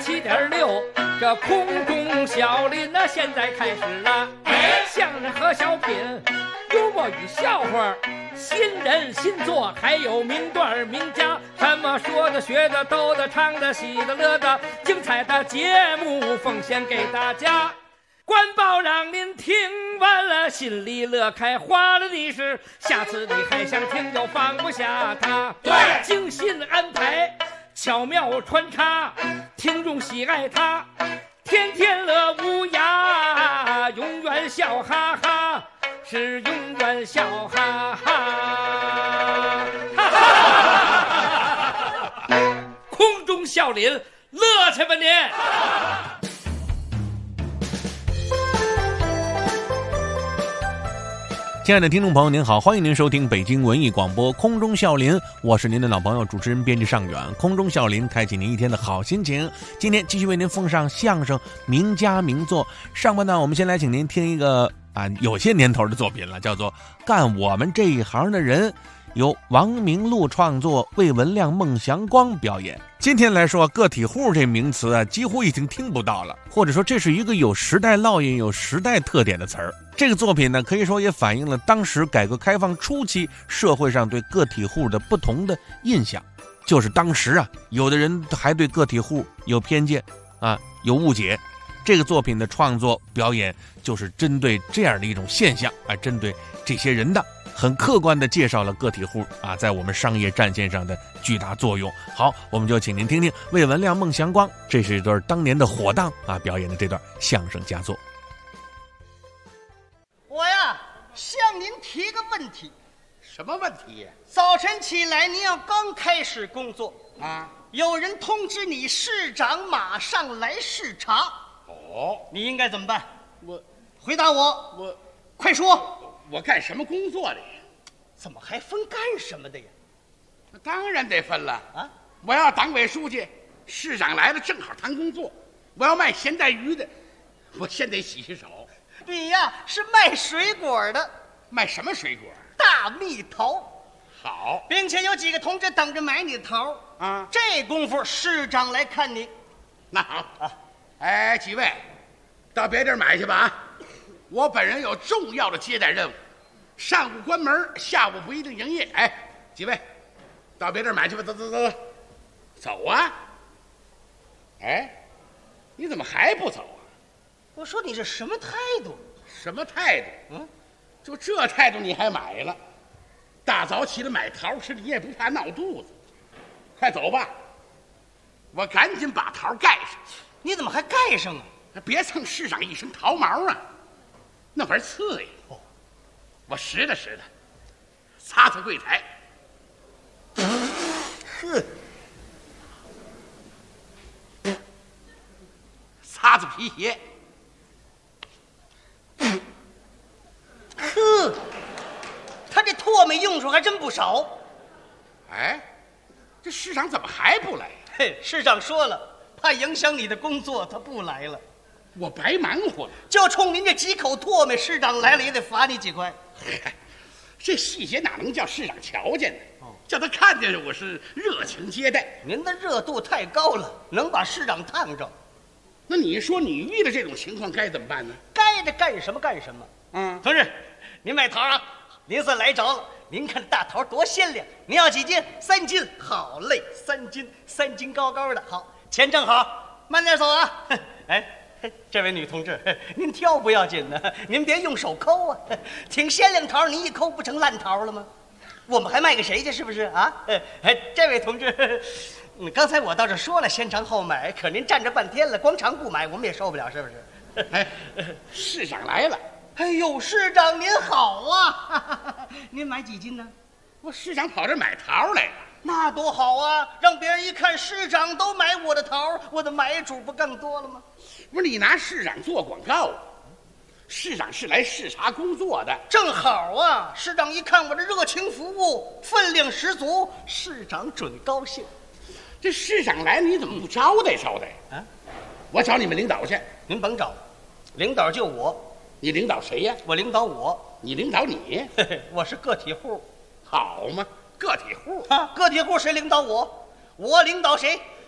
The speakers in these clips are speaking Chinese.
87.6，这空中小林呢，现在开始了。相声和小品，幽默与笑话，新人新作，还有名段名家，什么说的、学的、逗的、唱的、喜的、乐的，精彩的节目奉献给大家。官报让您听完了，心里乐开花了的是，下次你还想听就放不下它。 对， 精心安排，巧妙穿插，听众喜爱它，天天乐无涯，永远笑哈哈，是永远笑哈哈。空中笑林，乐去吧您！ 亲爱的听众朋友您好，欢迎您收听北京文艺广播空中笑林，我是您的老朋友主持人编辑尚远。空中笑林开启您一天的好心情，今天继续为您奉上相声名家名作。上半段我们先来请您听一个有些年头的作品了，叫做干我们这一行的人，由王明禄创作，魏文亮、孟祥光表演。今天来说个体户这名词几乎已经听不到了，或者说这是一个有时代烙印、有时代特点的词儿。这个作品呢，可以说也反映了当时改革开放初期社会上对个体户的不同的印象。就是当时有的人还对个体户有偏见有误解。这个作品的创作表演就是针对这样的一种现象针对这些人的，很客观地介绍了个体户在我们商业战线上的巨大作用。好，我们就请您听听魏文亮、孟祥光，这是一对当年的火档表演的这段相声佳作。 我向您提个问题。 什么问题呀？ 早晨起来，您要刚开始工作有人通知你市长马上来视察，你应该怎么办？回答我，快说。 我干什么工作的呀？ 怎么还分干什么的呀？ 那当然得分了我要党委书记，市长来了正好谈工作。我要卖咸带鱼的，我先得洗洗手。 你是卖水果的。 卖什么水果？ 大蜜桃。 好， 并且有几个同志等着买你的桃这功夫市长来看你。 那好几位到别地儿买去吧我本人有重要的接待任务，上午关门，下午不一定营业。几位到别地儿买去吧，走你怎么还不走我说你这什么态度？ 什么态度？就这态度你还买了？大早起来买桃吃，你也不怕闹肚子？快走吧，我赶紧把桃盖上。 你怎么还盖上别蹭市长一身桃毛那玩意儿刺呀！我拾掇拾掇，擦擦柜台。擦擦皮鞋。 他这唾沫用处还真不少。 这市长怎么还不来市长说了，怕影响你的工作，他不来了。 我白忙活了， 就冲您这几口唾沫，市长来了也得罚你几块。 这细节哪能叫市长瞧见呢？叫他看见我是热情接待。 您的热度太高了，能把市长烫着。 那你说你遇到这种情况该怎么办呢？ 该的干什么干什么。同志，您买桃您算来着了。您看这大桃多鲜亮，您要几斤？3斤。好嘞，3斤高高的。好，钱正好，慢点走这位女同志，您挑不要紧呢，您别用手抠挺鲜亮桃，您一抠不成烂桃了吗？我们还卖给谁去？是不是这位同志，刚才我倒是说了先尝后买，可您站着半天了，光尝不买，我们也受不了，是不是？ 市长来了。 市长您好您买几斤呢？ 我市长跑这买桃来了。 那多好让别人一看市长都买我的桃，我的买主不更多了吗？ 不是你拿市长做广告市长是来视察工作的。 正好市长一看我这热情服务，分量十足，市长准高兴。 这市长来了，你怎么不招待招待我找你们领导去。 您甭找，领导就我。 你领导谁呀？ 我领导我。 你领导你？ 我是个体户。 好嘛，个体户个体户谁领导我？我领导谁？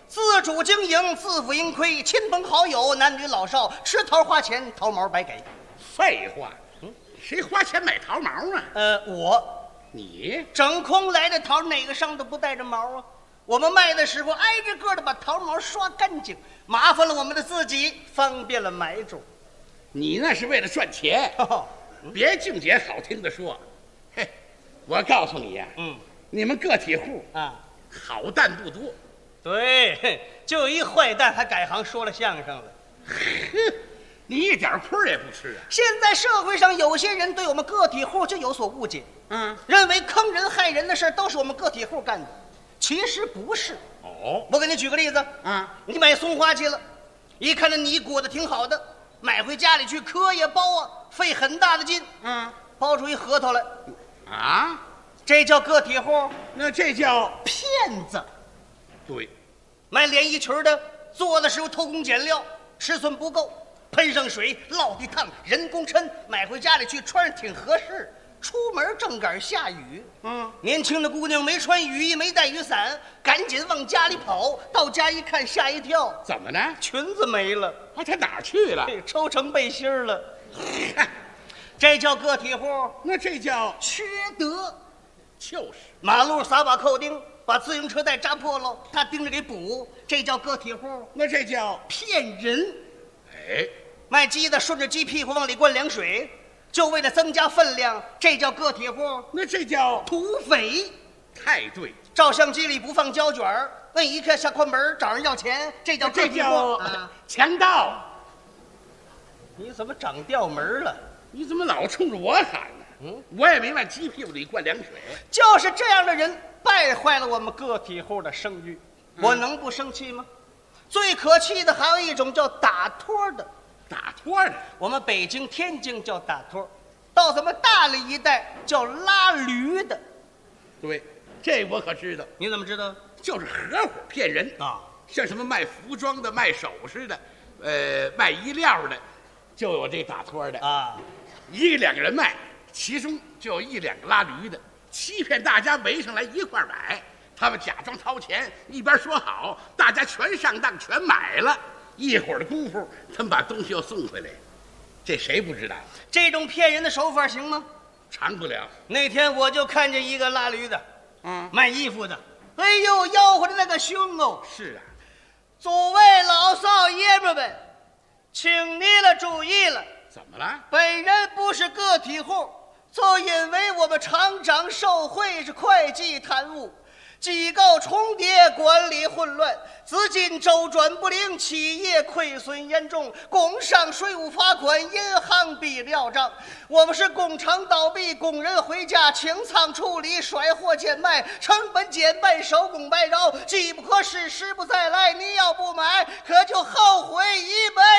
自主经营，自负盈亏，亲朋好友，男女老少，吃桃花钱，桃毛白给。 废话，谁花钱买桃毛啊？ 你整空来的桃，哪个上头不带着毛啊？我们卖的时候挨着个的把桃毛刷干净，麻烦了我们的自己，方便了买主。 你那是为了赚钱，别净捡好听的说。嘿，我告诉你呀，你们个体户啊，好蛋不多。 对，就有一坏蛋还改行说了相声了。 你一点亏也不吃啊！ 现在社会上有些人对我们个体户就有所误解，认为坑人害人的事都是我们个体户干的，其实不是。我给你举个例子，你买松花去了，一看这泥裹得挺好的，买回家里去磕也包啊，费很大的劲，包出一核桃来，这叫个体户？ 那这叫骗子。 对， 买连衣裙的，做的时候偷工减料，尺寸不够，喷上水，落地烫，人工抻，买回家里去穿上挺合适。出门正赶下雨，年轻的姑娘没穿雨衣，没带雨伞，赶紧往家里跑。到家一看，吓一跳， 怎么呢？ 裙子没了。 她哪去了？ 抽成背心了。这叫个体户？ 那这叫缺德。 就是， 马路撒把扣钉，把自行车带扎破了，他盯着给补，这叫个体户。 那这叫骗人。卖鸡的顺着鸡屁股往里灌凉水，就为了增加分量，这叫个体户。 那这叫土匪。 太对。 照相机里不放胶卷，摁一刻下关门找人要钱，这叫个体户。 强盗。 你怎么长调门了？ 你怎么老冲着我喊呢？我也没往鸡屁股里灌凉水。 就是这样的人败坏了我们个体户的声誉，我能不生气吗？最可气的还有一种叫打托的。 打托的， 我们北京、天津叫打托，到咱们大理一带叫拉驴的。 对，这我可知道。 你怎么知道？ 就是合伙骗人啊！像什么卖服装的、卖首饰的，卖衣料的，就有这打托的啊。一个两个人卖，其中就有一两个拉驴的，欺骗大家围上来一块买。他们假装掏钱，一边说好，大家全上当，全买了。一会儿的功夫，他们把东西又送回来，这谁不知道？ 这种骗人的手法行吗？ 长不了。 那天我就看见一个拉驴的，卖衣服的，哎呦，吆喝的那个凶哦！ 是啊， 诸位老少爷们们，请你了注意了。 怎么了？ 本人不是个体户，就因为我们厂长受贿是会计贪污。机构重叠，管理混乱，资金周转不灵，企业亏损严重，工商税务罚款，银行逼料账。我们是工厂倒闭，工人回家清仓处理，甩货贱卖，成本减半，手工白饶，机不可失，时不再来。你要不买，可就后悔一辈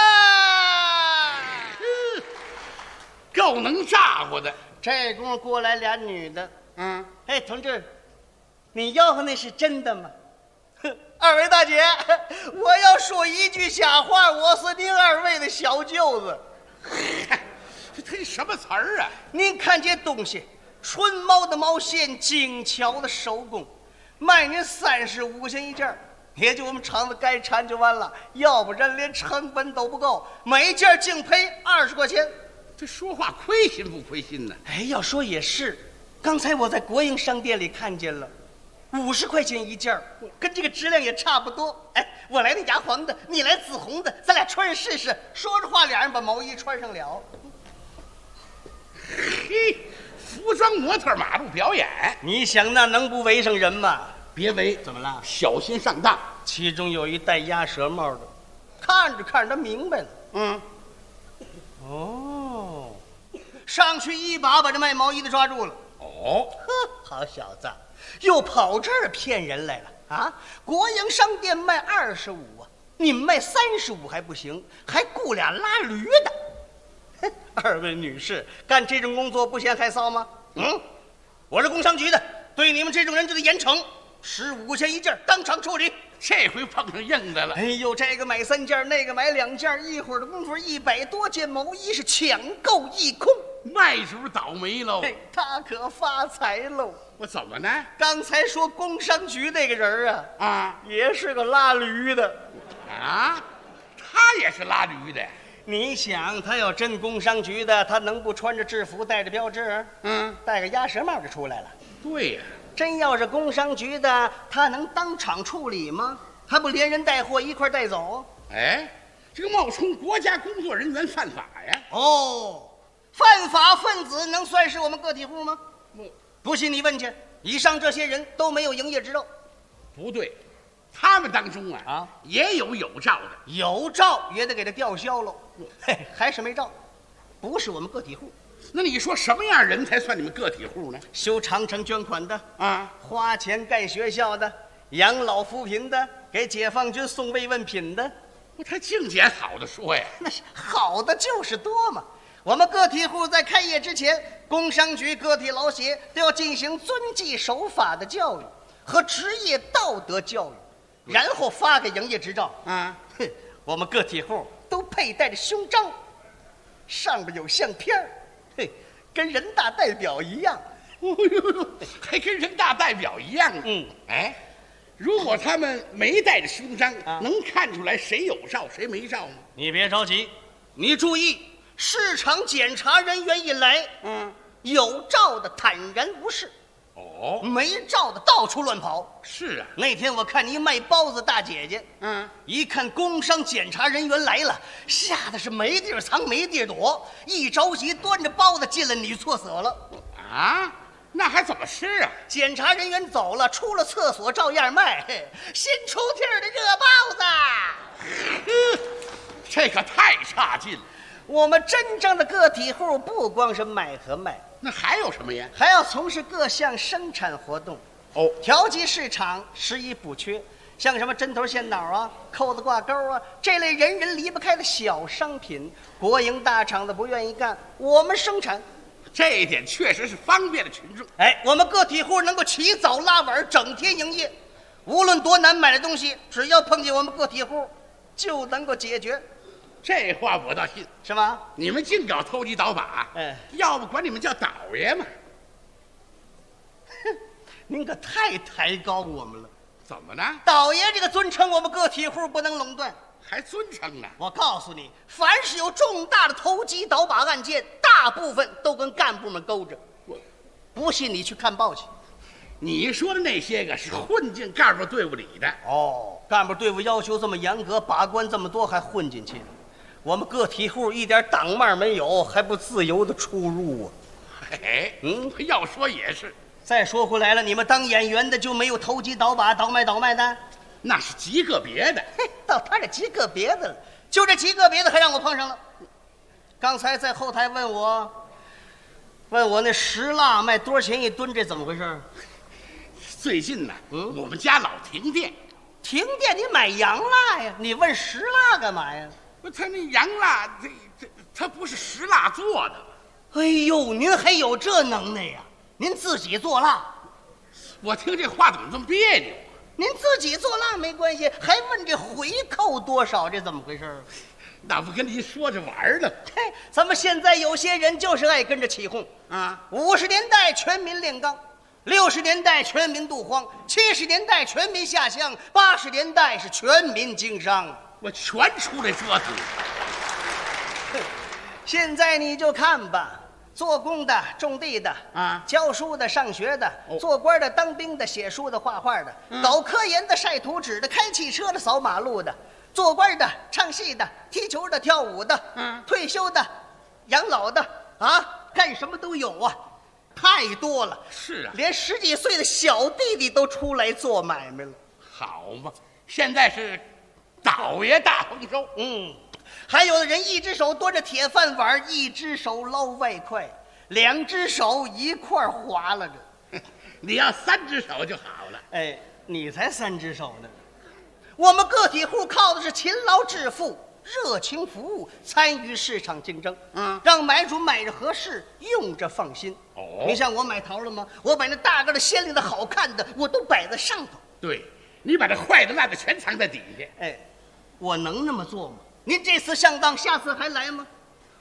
子。 够能咋呼的。 这功夫过来俩女的，哎，同志。你吆喝那是真的吗？二位大姐，我要说一句瞎话，我是您二位的小舅子。 这什么词儿啊？ 您看这东西，纯毛的毛线，精巧的手工，卖您35钱一件，也就我们厂子该产就完了，要不然连成本都不够，每件净赔20块钱。 这说话亏心不亏心呢？ 哎，要说也是，刚才我在国营商店里看见了。50块钱一件，跟这个质量也差不多。哎，我来那牙黄的，你来紫红的，咱俩穿上试试。说着话，俩人把毛衣穿上了。 嘿，服装模特马路表演， 你想那能不围上人吗？ 别围， 怎么了？ 小心上当。 其中有一戴鸭舌帽的，看着看着他明白了。哦，上去一把这卖毛衣的抓住了。 哦， 好小子！又跑这儿骗人来了啊！国营商店卖25啊，你们卖35还不行，还雇俩拉驴的。二位女士，干这种工作不嫌害臊吗？我是工商局的，对你们这种人就得严惩，15块钱一件，当场处理。 这回碰上硬的了。 哎呦，这个买3件，那个买2件，一会儿的功夫，100多件毛衣是抢购一空。 卖主倒霉喽！ 他可发财喽！ 我怎么呢？ 刚才说工商局那个人啊， 也是个拉驴的啊，他也是拉驴的。 你想，他要真工商局的，他能不穿着制服带着标志？戴个鸭舌帽就出来了。 对呀， 真要是工商局的，他能当场处理吗？还不连人带货一块带走？ 哎，这个冒充国家工作人员犯法呀！ 哦，犯法分子能算是我们个体户吗？不信你问去，以上这些人都没有营业执照。 不对，他们当中也有照的， 有照也得给他吊销喽。还是没照，不是我们个体户。 那你说什么样人才算你们个体户呢？ 修长城捐款的花钱盖学校的，养老扶贫的，给解放军送慰问品的。 他净捡好的说呀。 那是好的就是多嘛。我们个体户在开业之前，工商局个体劳协都要进行遵纪守法的教育和职业道德教育，然后发给营业执照。我们个体户都佩戴着胸章，上面有相片，跟人大代表一样。 还跟人大代表一样呢。哎，如果他们没带着胸章，能看出来谁有照谁没照吗？ 你别着急，你注意，市场检查人员一来，有照的坦然无视，没照的到处乱跑。 是啊， 那天我看你卖包子大姐姐，一看工商检查人员来了，吓得是没地儿藏没地儿躲，一着急端着包子进了女厕所了。 那还怎么吃啊？ 检查人员走了，出了厕所照样卖，新出屉的热包子。 这可太差劲了。 我们真正的个体户不光是买和卖， 那还有什么呀？ 还要从事各项生产活动。调集市场实已不缺，像什么针头线脑扣子挂钩这类人人离不开的小商品，国营大厂的不愿意干，我们生产。 这一点确实是方便了群众。 我们个体户能够起早拉晚，整天营业，无论多难买的东西，只要碰见我们个体户，就能够解决。 这话我倒信， 是吗？ 你们净搞投机倒把，要不管你们叫倒爷嘛。 您可太抬高我们了。 怎么呢？ 倒爷这个尊称，我们个体户不能垄断。 还尊称呢？ 我告诉你，凡是有重大的投机倒把案件，大部分都跟干部们勾着。不信你去看报去。 你说的那些个是混进干部队伍里的。 干部队伍要求这么严格，把关这么多，还混进去了。我们个体户一点党脉没有，还不自由的出入啊。 要说也是。 再说回来了，你们当演员的就没有投机倒把、倒卖的？ 那是极个别的。 到他这极个别的了，就这极个别的还让我碰上了。刚才在后台问我那石蜡卖多少钱一吨，这怎么回事？ 最近呢，我们家老停电。 停电你买洋蜡呀？你问石蜡干嘛呀？ 他那洋蜡，它不是石蜡做的。 哎呦，您还有这能耐呀？您自己做蜡？ 我听这话怎么这么别扭？ 您自己做蜡没关系，还问这回扣多少，这怎么回事？ 那不跟您说着玩呢？ 咱们现在有些人就是爱跟着起哄50年代全民炼钢，60年代全民渡荒，70年代全民下乡，80年代是全民经商。 我全出来折腾。 现在你就看吧，做工的、种地的教书的、上学的，做官的、当兵的、写书的、画画的，搞科研的、晒图纸的、开汽车的、扫马路的，做官的、唱戏的、踢球的、跳舞的，退休的、养老的干什么都有啊，太多了。 是啊， 连10几岁的小弟弟都出来做买卖了。 好嘛，现在是倒爷大丰收。 还有的人一只手端着铁饭碗，一只手捞外快，2只手一块划拉着。 你要3只手就好了。 你才3只手呢。我们个体户靠的是勤劳致富、热情服务，参与市场竞争，让买主买着合适，用着放心。你像我买桃了吗？我把那大个的、鲜亮的、好看的，我都摆在上头。 对，你把这坏的、烂的全藏在底下。 我能那么做吗？您这次上当，下次还来吗？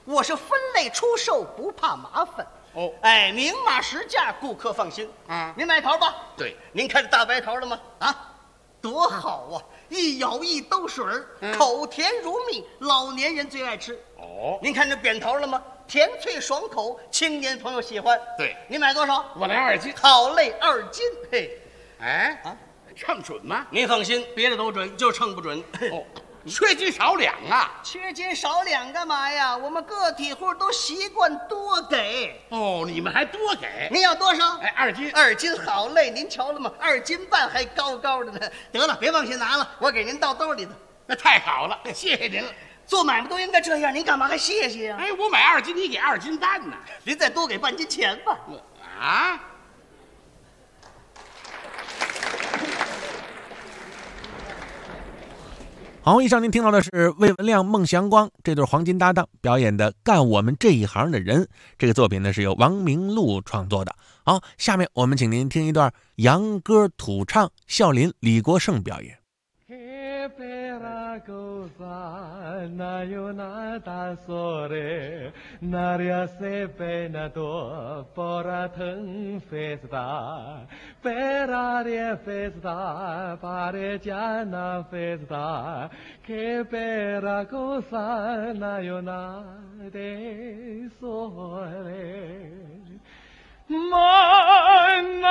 我是分类出售，不怕麻烦。 哦， 哎，明码实价，顾客放心。您买桃吧？ 对， 您看这大白桃了吗？啊，多好啊！一咬一兜水儿，口甜如蜜，老年人最爱吃。 哦， 您看这扁桃了吗？甜脆爽口，青年朋友喜欢。 对， 您买多少？ 我来2斤。 好嘞，2斤。嘿， 哎啊，称准吗？ 您放心，别的都准，就称不准。 哦，缺斤少两啊！ 缺斤少两干嘛呀？我们个体户都习惯多给。 哦，你们还多给？ 您要多少？ 哎，2斤。 2斤，好嘞！您瞧了吗？2斤半还高高的呢。得了，别往下拿了，我给您倒兜里头。 那太好了，谢谢您了。 做买卖都应该这样，您干嘛还谢谢呀？ 哎，我买2斤，你给2斤半呢。 您再多给半斤钱吧。 啊？ 好，以上您听到的是魏文亮、孟祥光这对黄金搭档表演的《干我们这一行的人》。这个作品呢是由王明禄创作的。好，下面我们请您听一段洋歌土唱，孝林、李国盛表演。 那有那大索嘞，那里啊塞贝那多，波拉腾费斯达，贝拉的费斯达，巴的加那费斯达，给贝拉高山那有那的索嘞，满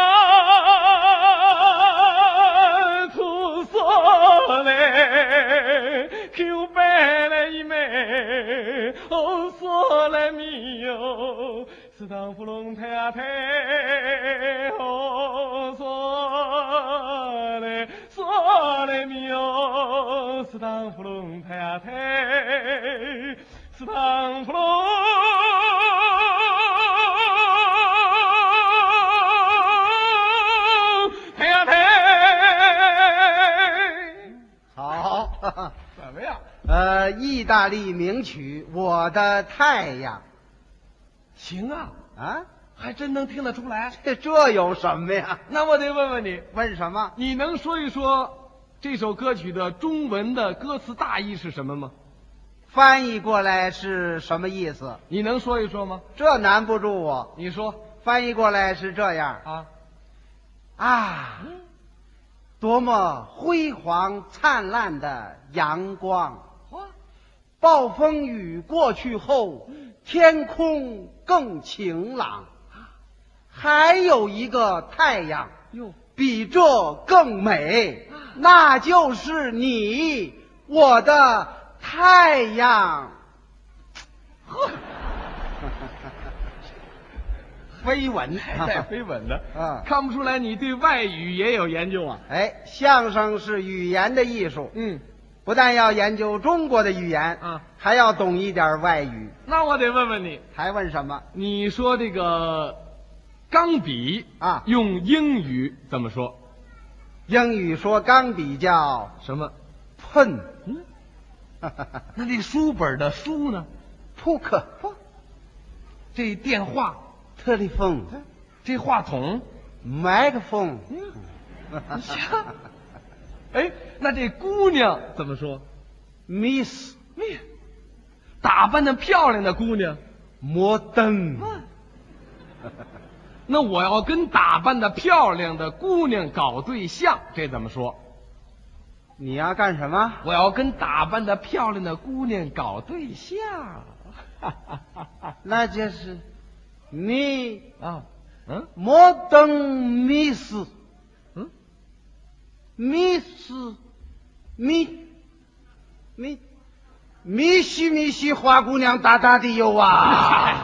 那土索嘞。Q 贝勒一枚，哦索勒咪哟，斯坦福隆泰啊泰，哦索勒咪哟，斯坦福隆泰啊泰，斯坦福隆泰啊泰。 好。 怎么样？ 意大利名曲《我的太阳》。 行啊， 啊， 还真能听得出来。 这有什么呀？ 那我得问问你， 问什么？ 你能说一说这首歌曲的中文的歌词大意是什么吗？ 翻译过来是什么意思？ 你能说一说吗？ 这难不住我。 你说。 翻译过来是这样啊，多么辉煌灿烂的阳光！暴风雨过去后，天空更晴朗。还有一个太阳，比这更美，那就是你，我的太阳。呵，飞吻， 带飞吻的啊！ 看不出来你对外语也有研究啊？ 哎，相声是语言的艺术，不但要研究中国的语言啊， 还要懂一点外语。 那我得问问你， 还问什么？ 你说这个钢笔啊， 用英语怎么说？ 英语说钢笔叫什么 ？pen。 那这书本的书呢 ？book。 这电话 ？telephone。 这话筒 ？microphone。 哎，那这姑娘怎么说 ？Miss。 打扮的漂亮的姑娘， 摩登。 那我要跟打扮的漂亮的姑娘搞对象，这怎么说？ 你要干什么？ 我要跟打扮的漂亮的姑娘搞对象。 那就是你啊， 摩登 Miss。Miss， 米西花姑娘大大的有啊！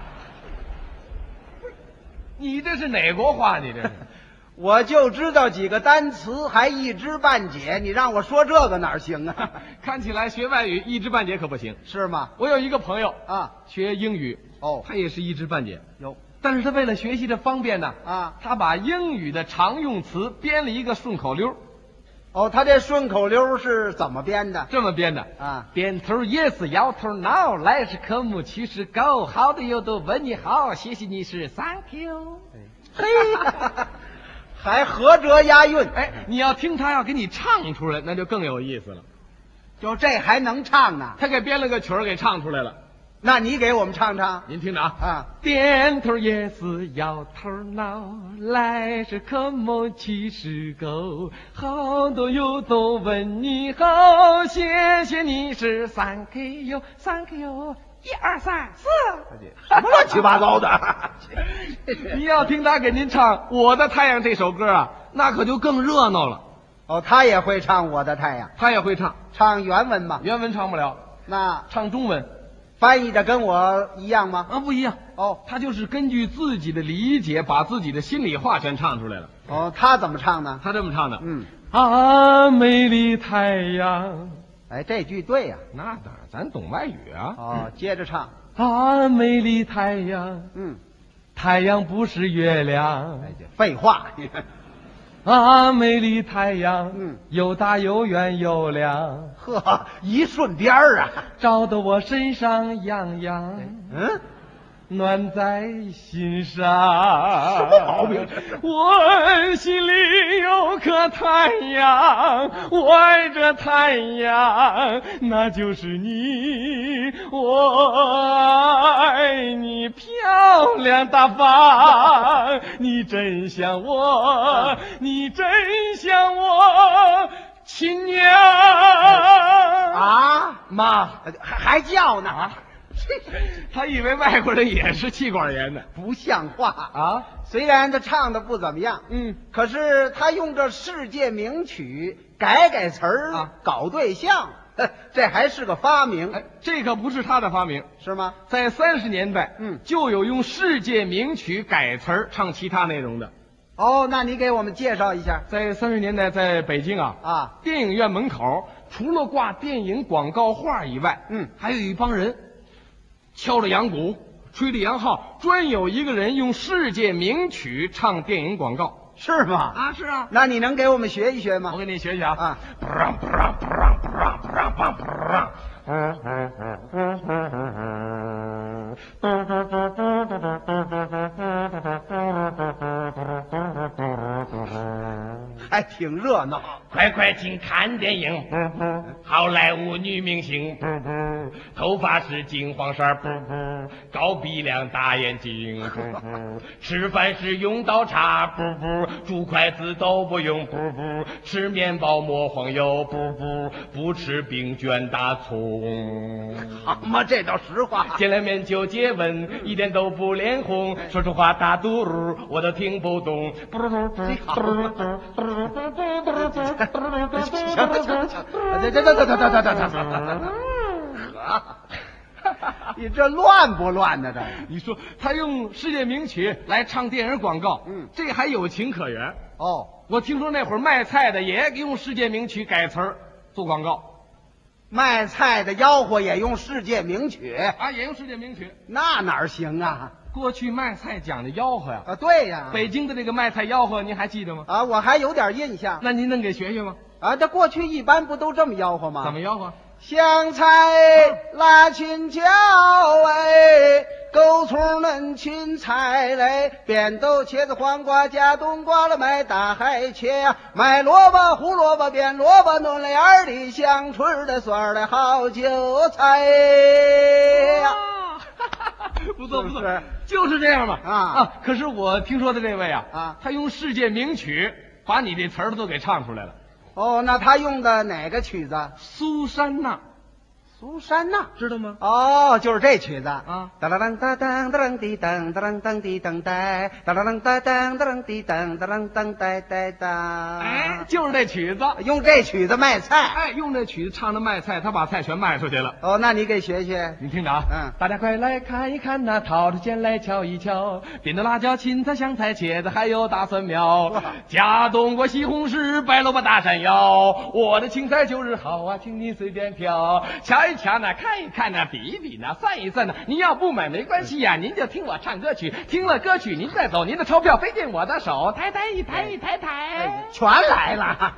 你这是哪国话？你这是？ 我就知道几个单词，还一知半解。你让我说这个哪行啊？ 看起来学外语一知半解可不行， 是吗？ 我有一个朋友啊， 学英语他也是一知半解。但是他为了学习的方便呢他把英语的常用词编了一个顺口溜。 他这顺口溜是怎么编的？ 这么编的啊， 点头 yes， 摇头 no， 来是科目，去是 go， 好的有的问你好，谢谢你是 thank you。 嘿，还合辙押韵。 哎，你要听他要给你唱出来，那就更有意思了。 就这还能唱呢？ 他给编了个曲儿给唱出来了。 那你给我们唱唱。 您听着啊， 啊， 点头也是摇头脑，来是可梦去是狗，好多友都问你好，谢谢你是3K 哟3K 哟，1、2、3、4， 什么乱七八糟的？ 你要听他给您唱《我的太阳》这首歌啊，那可就更热闹了。 哦，他也会唱《我的太阳》， 他也会唱， 唱原文吗？ 原文唱不了， 那唱中文翻译的跟我一样吗？ 啊不一样。 哦他就是根据自己的理解，把自己的心里话全唱出来了。 哦，他怎么唱呢？ 他这么唱的， 嗯， 美丽太阳， 哎，这句对呀。 那当然，咱懂外语啊。 哦，接着唱。 美丽太阳， 嗯， 太阳不是月亮。 哎，这废话。 美丽太阳， 嗯， 又大又圆又亮， 呵，一顺边儿啊。 照得我身上痒痒， 嗯， 暖在心上。 什么毛病？ 我心里有颗太阳，我爱着太阳，那就是你。我爱你漂亮大方，你真像我，你真像我亲娘啊， 妈。 还叫呢？啊， 他以为外国人也是气管炎呢。 不像话啊！ 虽然他唱的不怎么样，可是他用这世界名曲改词儿啊， 搞对象，这还是个发明。 哎，这可不是他的发明， 是吗？ 在30年代，就有用世界名曲改词儿唱其他内容的。 哦，那你给我们介绍一下。 在30年代，在北京啊，电影院门口除了挂电影广告画以外，还有一帮人敲着洋鼓，吹着洋号，专有一个人用世界名曲唱电影广告。 是吗？ 啊，是啊。 那你能给我们学一学吗？ 我给你学一学啊。 还挺热闹。 快快请看电影，好莱坞女明星，头发是金黄色，高鼻梁大眼睛，吃饭是用刀叉，煮筷子都不用，吃面包抹黄油，不吃冰卷大葱。 好嘛，这倒实话。 见了面就接吻，一点都不脸红，说出话大嘟噜我都听不懂。 你这乱不乱呢？这你说他用世界名曲来唱电影广告，这还有情可原。 哦， 我听说那会儿卖菜的也用世界名曲改词儿做广告， 卖菜的吆喝也用世界名曲啊，也用世界名曲， 那哪儿行啊？ 过去卖菜讲的吆喝呀， 啊，对呀， 北京的这个卖菜吆喝您还记得吗？ 啊，我还有点印象。 那您能给学学吗？ 啊，这过去一般不都这么吆喝吗？ 怎么吆喝？ 香菜辣青椒哎，狗葱嫩芹菜嘞，扁豆茄子黄瓜加冬瓜了，买大海茄呀，买萝卜胡萝卜扁萝卜嫩了芽的香椿的蒜的好韭菜呀。 不错不错， 是就是这样嘛啊！ 可是我听说的这位啊，他用世界名曲把你这词儿都给唱出来了。 哦，那他用的哪个曲子？ 苏珊娜。 苏珊娜知道吗？ 哦，就是这曲子啊！ 哒啦当哒当哒啷滴当哒啷当滴当呆，哒啦当哒当哒啷滴当哒啷当呆呆当。 哎，就是这曲子， 用这曲子卖菜。 哎，用这曲子唱着卖菜，他把菜全卖出去了。 哦，那你给学学。 你听着啊，大家快来看一看那掏出钱来瞧一瞧，扁豆、辣椒、芹菜、香菜、茄子，还有大蒜苗，加冬瓜、西红柿、白萝卜、大山药。我的青菜就是好啊，请你随便挑，瞧一瞧呢，看一看呢，比一比呢，算一算呢。你要不买没关系呀，您就听我唱歌曲，听了歌曲您再走，您的钞票飞进我的手，抬抬一抬一抬抬， 全来了。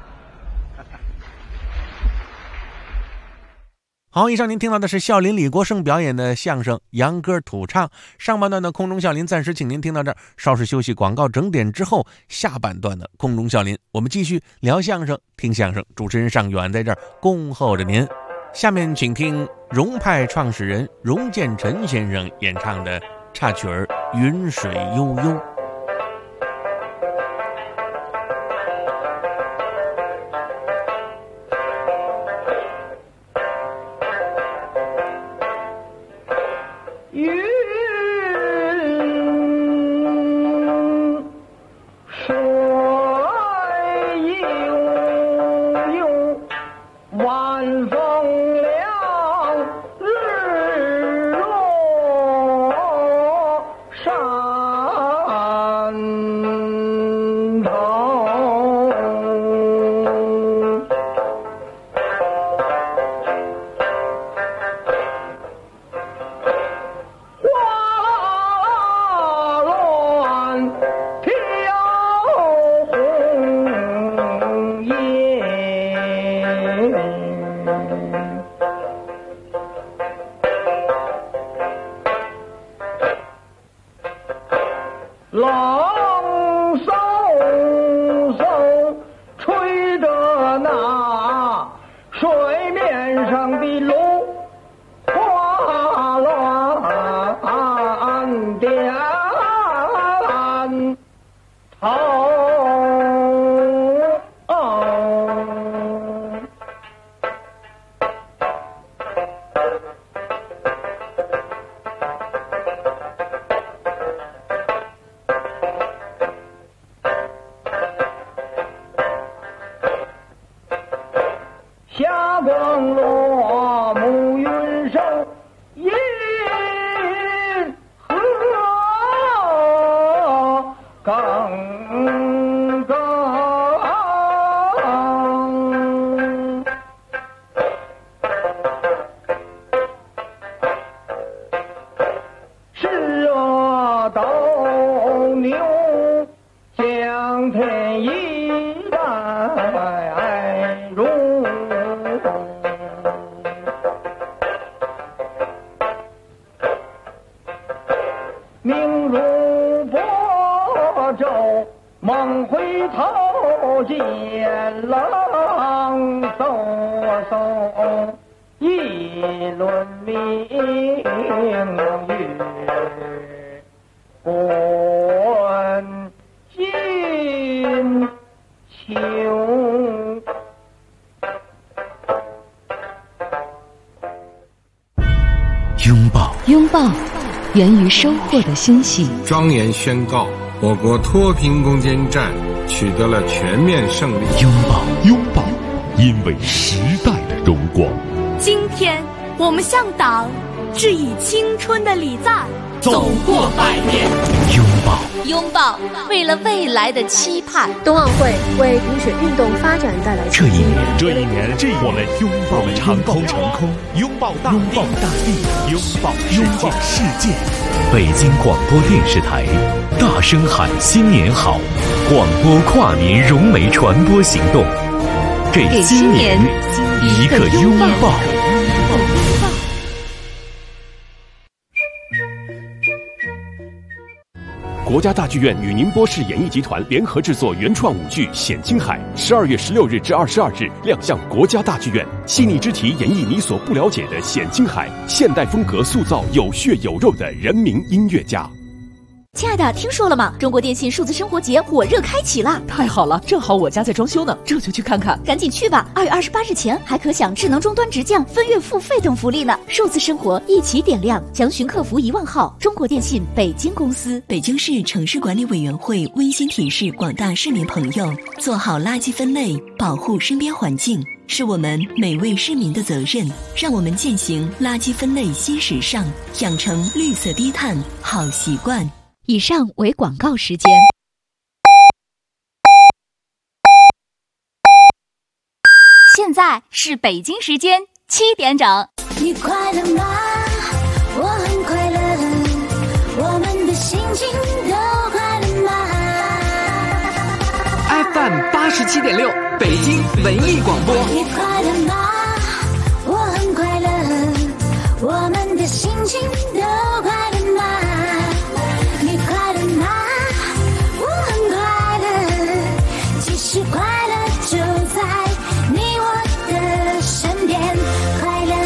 好，以上您听到的是孝林李国盛表演的相声《洋歌土唱》。上半段的空中孝林暂时请您听到这儿，稍事休息，广告整点之后，下半段的空中孝林我们继续聊相声、听相声。主持人尚远在这儿恭候着您。 下面请听荣派创始人荣建臣先生演唱的插曲儿《云水悠悠》。 浪嗖嗖吹着那水面上的龙花乱点头。霞光落，暮云收，银河耿耿。是啊，斗牛将天一带入。明如薄昼，猛回头见狼嗖嗖，一轮明月滚金秋。 拥抱源于收获的欣喜。 庄严宣告，我国脱贫攻坚战取得了全面胜利。 拥抱，因为时代的荣光。 今天我们向党致以青春的礼赞，走过100年。 拥抱，为了未来的期盼。 冬奥会为冰雪运动发展带来这一年，我们拥抱长空，拥抱大地，拥抱世界。 北京广播电视台大声喊新年好，广播跨年融媒传播行动，给新年一个拥抱。 国家大剧院与宁波市演艺集团联合制作原创舞剧《显青海》，12月16日至22日亮相国家大剧院，细腻之题演绎你所不了解的显青海，现代风格塑造有血有肉的人民音乐家。 亲爱的，听说了吗？中国电信数字生活节火热开启了！ 太好了，正好我家在装修呢，这就去看看。 赶紧去吧！2月28日前还可享智能终端直降、分月付费等福利呢。数字生活一起点亮，详询客服1万号。中国电信北京公司。 北京市城市管理委员会温馨提示广大市民朋友：做好垃圾分类，保护身边环境，是我们每位市民的责任。让我们践行垃圾分类新时尚，养成绿色低碳好习惯。 以上为广告时间。 现在是北京时间7点整。 你快乐吗？我很快乐，我们的心情都快乐吗 ？FM 87.6，北京文艺广播。 你快乐吗？我很快乐，我们的心情都快乐吗？你快乐吗？我很快乐，其实快乐就在你我的身边，快乐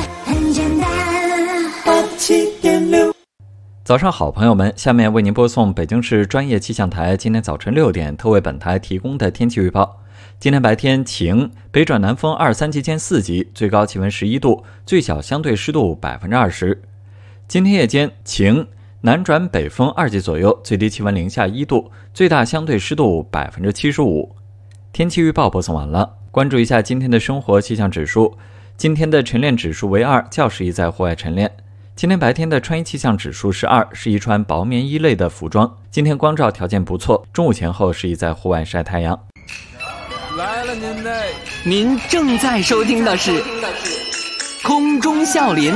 早上好，朋友们，下面为您播送北京市专业气象台今天早晨6点特为本台提供的天气预报。今天白天晴，北转南风2、3级间4级，最高气温11度，最小相对湿度20%。今天夜间晴，南转北风2级左右，最低气温零下1度，最大相对湿度75%。天气预报播送完了，关注一下今天的生活气象指数。今天的晨练指数为2，较适宜在户外晨练。今天白天的穿衣气象指数是2，适宜穿薄棉衣类的服装。今天光照条件不错，中午前后适宜在户外晒太阳。 来了您正在收听的是空中笑林。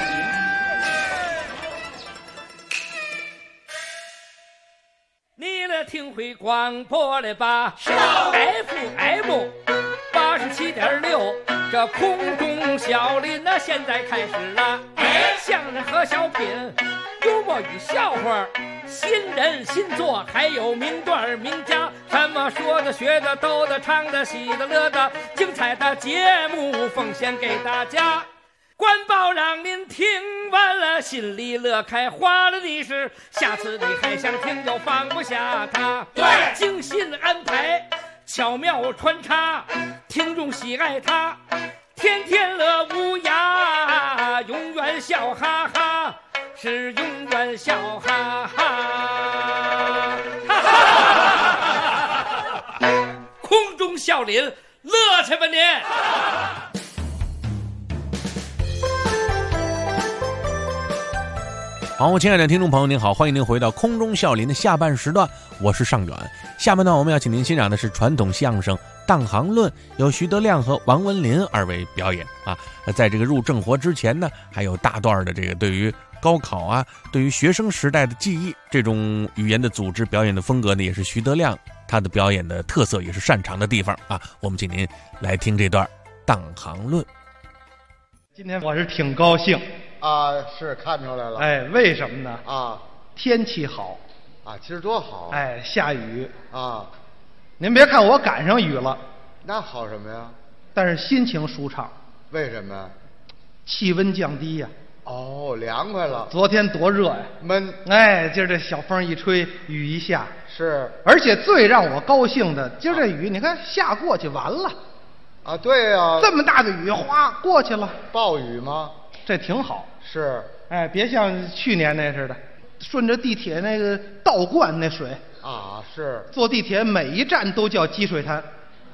你来听会广播了吧？FM 87.6，这空中笑林那现在开始了。相声和小品，幽默与笑话，新人新作，还有名段名家，什么说的学的逗的唱的喜的乐的，精彩的节目奉献给大家。官报让您听完了心里乐开花了的是，下次你还想听又放不下它。对，精心安排，巧妙穿插，听众喜爱它，天天乐无涯，永远笑哈哈，是永远笑哈哈，哈哈哈哈！空中笑林，乐去吧您！ 好，亲爱的听众朋友您好，欢迎您回到空中笑林的下半时段，我是尚远。下半段我们要请您欣赏的是传统相声《当行论》，由徐德亮和王文林二位表演啊。在这个入正活之前呢，还有大段的这个对于高考啊，对于学生时代的记忆，这种语言的组织表演的风格呢，也是徐德亮他的表演的特色，也是擅长的地方啊。我们请您来听这段《当行论》。 今天我是挺高兴啊，是看出来了。 哎，为什么呢？ 啊， 天气好啊，今儿多好。 哎，下雨啊， 您别看我赶上雨了， 那好什么呀？ 但是心情舒畅。 为什么？ 气温降低呀。 哦，凉快了。 昨天多热呀， 闷。 哎，今儿这小风一吹，雨一下。 是。 而且最让我高兴的，今儿这雨你看下过去完了。 啊，对呀。 这么大的雨，哗过去了。 暴雨吗？ 这挺好。 是。 哎，别像去年那似的，顺着地铁那个倒灌那水。 啊，是。 坐地铁每一站都叫积水潭。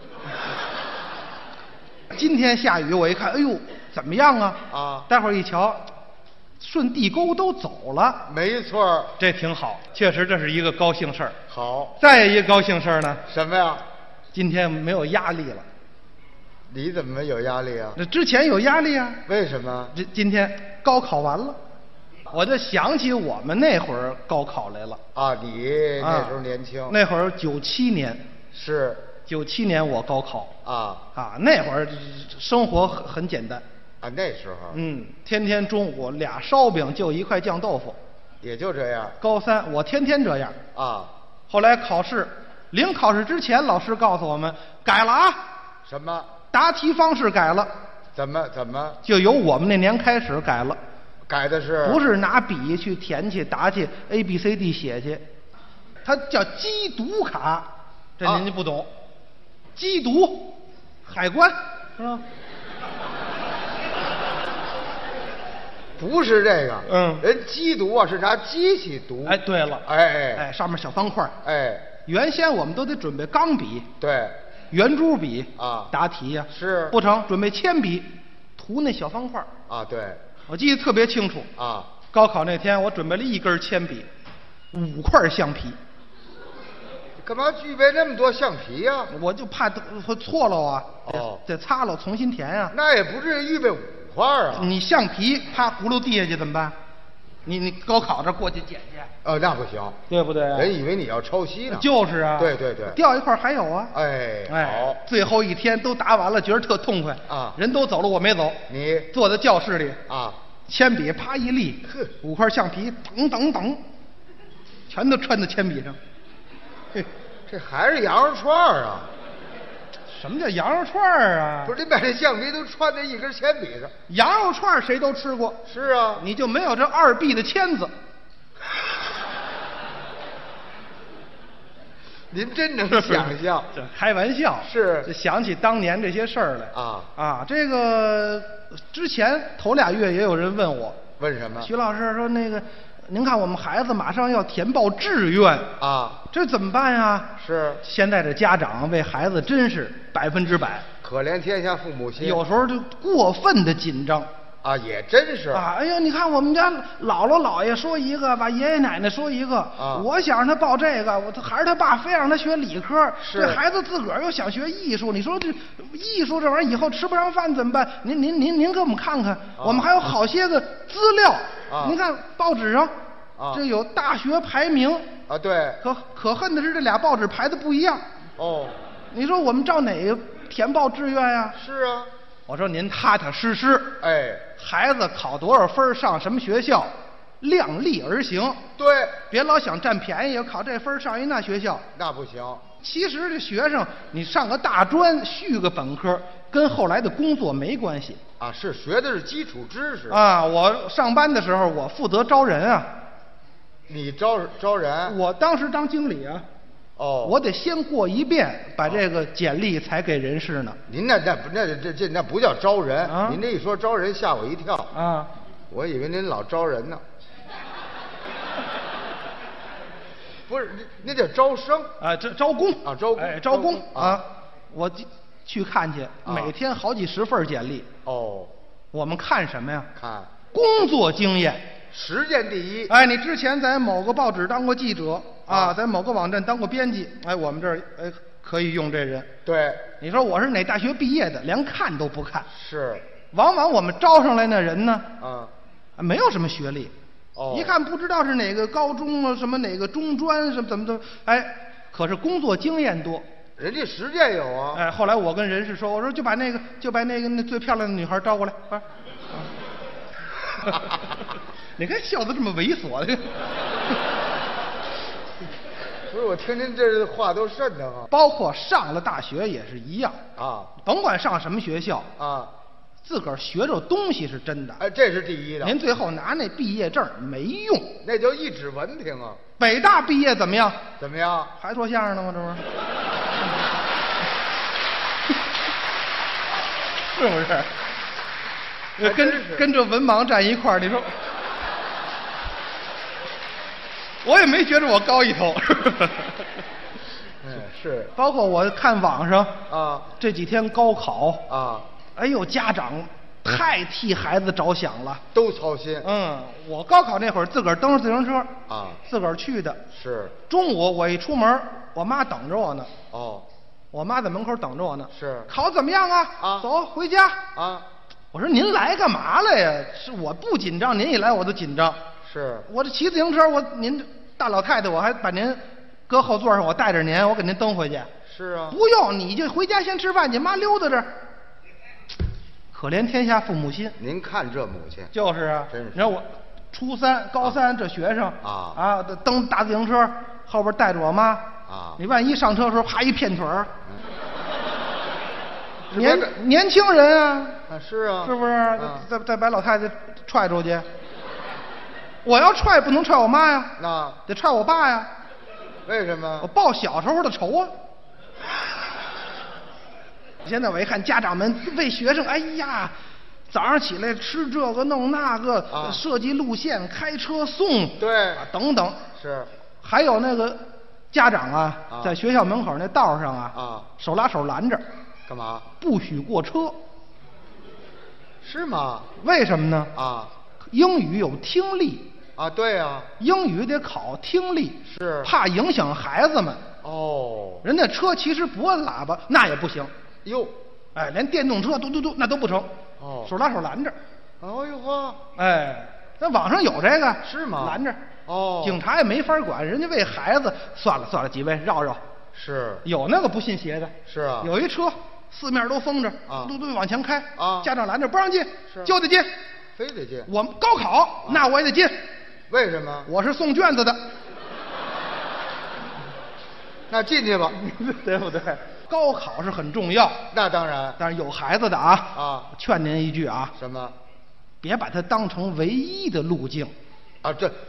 今天下雨，我一看，哎呦，怎么样啊？ 啊！ 待会儿一瞧，顺地沟都走了。 没错， 这挺好，确实这是一个高兴事儿。 好。 再一个高兴事儿呢？ 什么呀？ 今天没有压力了。 你怎么有压力啊？ 那之前有压力啊。 为什么？ 今天高考完了，我就想起我们那会儿高考来了。 啊，你那时候年轻。 那会儿97年。 是。 97年我高考。 啊， 那会儿生活很简单。 啊，那时候。 天天中午2烧饼就1块酱豆腐。 也就这样。 高3我天天这样。 啊。 后来考试，临考试之前，老师告诉我们改了啊。 什么？ 答题方式改了。 怎么？ 就由我们那年开始改了。 改的是？ 不是拿笔去填去答去 A B C D 写去，它叫机读卡，这您就不懂。机读，海关是吧？ 不是这个，人机读啊是拿机器读。 哎，对了，哎，上面小方块，原先我们都得准备钢笔， 对， 圆珠笔啊， 答题呀， 是不成，准备铅笔，涂那小方块啊，对， 我记得特别清楚啊。 高考那天，我准备了1根铅笔，5块橡皮。 干嘛具备那么多橡皮呀？ 我就怕会错了啊，得擦了重新填啊。 那也不至于预备5块啊。 你橡皮啪轱辘地下去怎么办？你高考这过去捡去？ 那不行， 对不对？ 人以为你要抄袭呢。 就是啊。 对， 掉一块还有啊。 哎，好。 最后一天都答完了，觉得特痛快啊。 人都走了，我没走。 你坐在教室里啊， 铅笔啪一立，5块橡皮等，全都穿在铅笔上。 嘿，这还是羊肉串啊？ 什么叫羊肉串啊？ 不是，你把这橡皮都串在1根铅笔上。 羊肉串谁都吃过。 是啊， 你就没有这2B 的签子。 您真能想象， 这开玩笑是， 就想起当年这些事儿来啊。 这个之前头2月也有人问我， 问什么？ 徐老师说那个，您看我们孩子马上要填报志愿啊， 这怎么办呀？ 是， 现在这家长为孩子真是100%， 可怜天下父母心， 有时候就过分的紧张。 啊，也真是啊！哎呀，你看我们家姥姥姥爷说一个，把爷爷奶奶说一个。 啊， 我想让他报这个，还是他爸非让他学理科。 是， 这孩子自个儿又想学艺术，你说这艺术这玩意儿以后吃不上饭怎么办？您给我们看看，我们还有好些个资料。您看报纸上，这有大学排名。 啊，对。 可恨的是这俩报纸排的不一样。 哦。 你说我们照哪个填报志愿呀？ 是啊。 我说您踏踏实实， 哎， 孩子考多少分，上什么学校，量力而行。 对， 别老想占便宜，考这分上一那学校， 那不行。 其实这学生，你上个大专，续个本科，跟后来的工作没关系啊。是学的是基础知识啊。我上班的时候，我负责招人啊。 你招人？ 我当时当经理啊。 哦， 我得先过一遍，把这个简历才给人事呢。 您那不叫招人啊！您这一说招人，吓我一跳啊！ 我以为您老招人呢。不是，那叫招生啊，这招工啊，招工， 哎，招工啊！我去看去，每天好几十份简历。 哦， 我们看什么呀？ 看工作经验。 实践第一。 哎，你之前在某个报纸当过记者啊，在某个网站当过编辑，哎，我们这儿可以用这人。 对， 你说我是哪大学毕业的，连看都不看。 是， 往往我们招上来那人呢，没有什么学历，一看不知道是哪个高中啊，什么哪个中专什么怎么的，哎，可是工作经验多。 人家实践有啊。 哎，后来我跟人事说，我说就把那最漂亮的女孩招过来，快。你看笑得这么猥琐的， 不是我听您这话都瘆得慌。 包括上了大学也是一样啊， 甭管上什么学校啊， 自个儿学着东西是真的， 哎，这是第一的。 您最后拿那毕业证没用， 那叫一纸文凭啊。 北大毕业怎么样？ 怎么样？ 还说相声呢吗？这不是？是不是？跟这文盲站一块儿，你说，我也没觉得我高一头。 是。 包括我看网上啊， 这几天高考啊， 哎呦，家长太替孩子着想了， 都操心。 我高考那会儿自个儿蹬着自行车啊， 自个儿去的。 是。 中午我一出门，我妈等着我呢。 哦。 我妈在门口等着我呢。 是。 考怎么样啊？ 啊， 走回家。 啊。 我说您来干嘛来呀？是我不紧张，您一来我都紧张。 是。我这骑自行车，您大老太太，我还把您搁后座上，我带着您，我给您蹬回去。 是啊。 不用，你就回家先吃饭去，妈溜达着。可怜天下父母心。 您看这母亲。 就是啊。 真是。 你看我初三、高三这学生啊，蹬大自行车，后边带着我妈啊。 你万一上车的时候，啪一片腿儿。年轻人啊， 是啊， 是不是？再把老太太踹出去，我要踹不能踹我妈呀， 那得踹我爸呀。 为什么？ 我报小时候的仇啊。现在我一看家长们为学生，哎呀，早上起来吃这个弄那个，设计路线，开车送， 对， 等等。 是。 还有那个家长啊，在学校门口那道上啊，手拉手拦着。 干嘛？ 不许过车。 是吗？ 为什么呢？ 啊， 英语有听力啊，对啊， 英语得考听力， 是怕影响孩子们。 哦， 人家车其实不按喇叭那也不行。 哟， 哎，连电动车嘟嘟嘟那都不成。 哦， 手拉手拦着。 哦呦呵， 哎，那网上有这个是吗？ 拦着。 哦， 警察也没法管，人家为孩子，算了，几位绕绕。 是。 有那个不信邪的。 是啊。 有一车。四面都封着啊， 嘟嘟往前开啊！ 家长拦着不让进，就得进， 非得进。 我们高考那我也得进， 为什么？ 我是送卷子的。 那进去吧， 对不对？高考是很重要， 那当然。 但是有孩子的啊，劝您一句啊， 什么？ 别把它当成唯一的路径啊！这